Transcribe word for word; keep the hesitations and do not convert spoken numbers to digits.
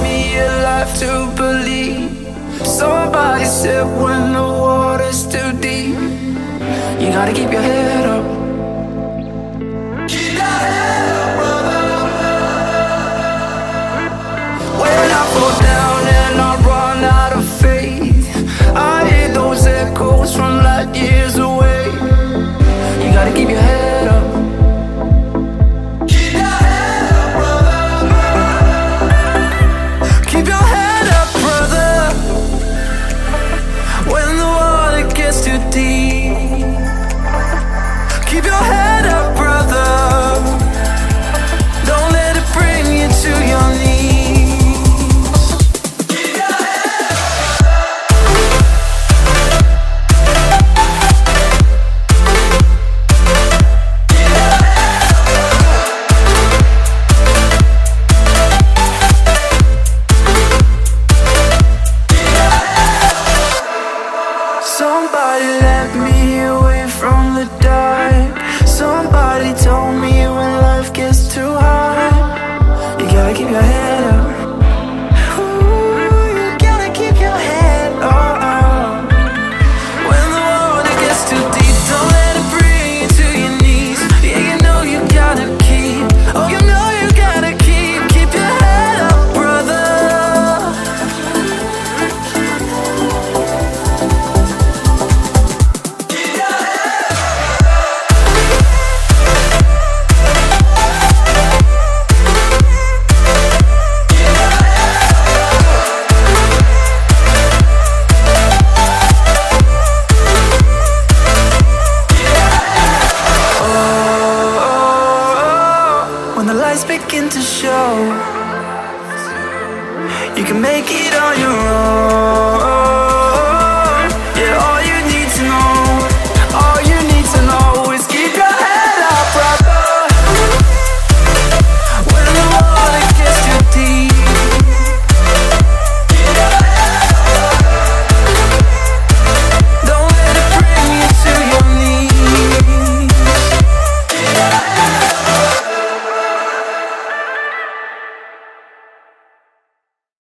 me alive to believe. Somebody said when the water's too deep, you gotta keep your head up. Keep your head up, brother. When I fall down and I run out of faith, I hear those echoes from light years away. You gotta keep your head up. Keep your head up, brother. Keep your head up, brother. When the water gets too deep, keep your head up, brother. Don't let it bring you to your knees. Somebody let me away from the dark. Somebody told me when life gets too hard, you gotta keep your head up. Ooh, you gotta keep your head up. When the water gets too deep, don't let it bring you to your knees. Yeah, you know you gotta keep, oh you know you gotta keep, keep your head up, brother. When the lights begin to show, you can make it on your own.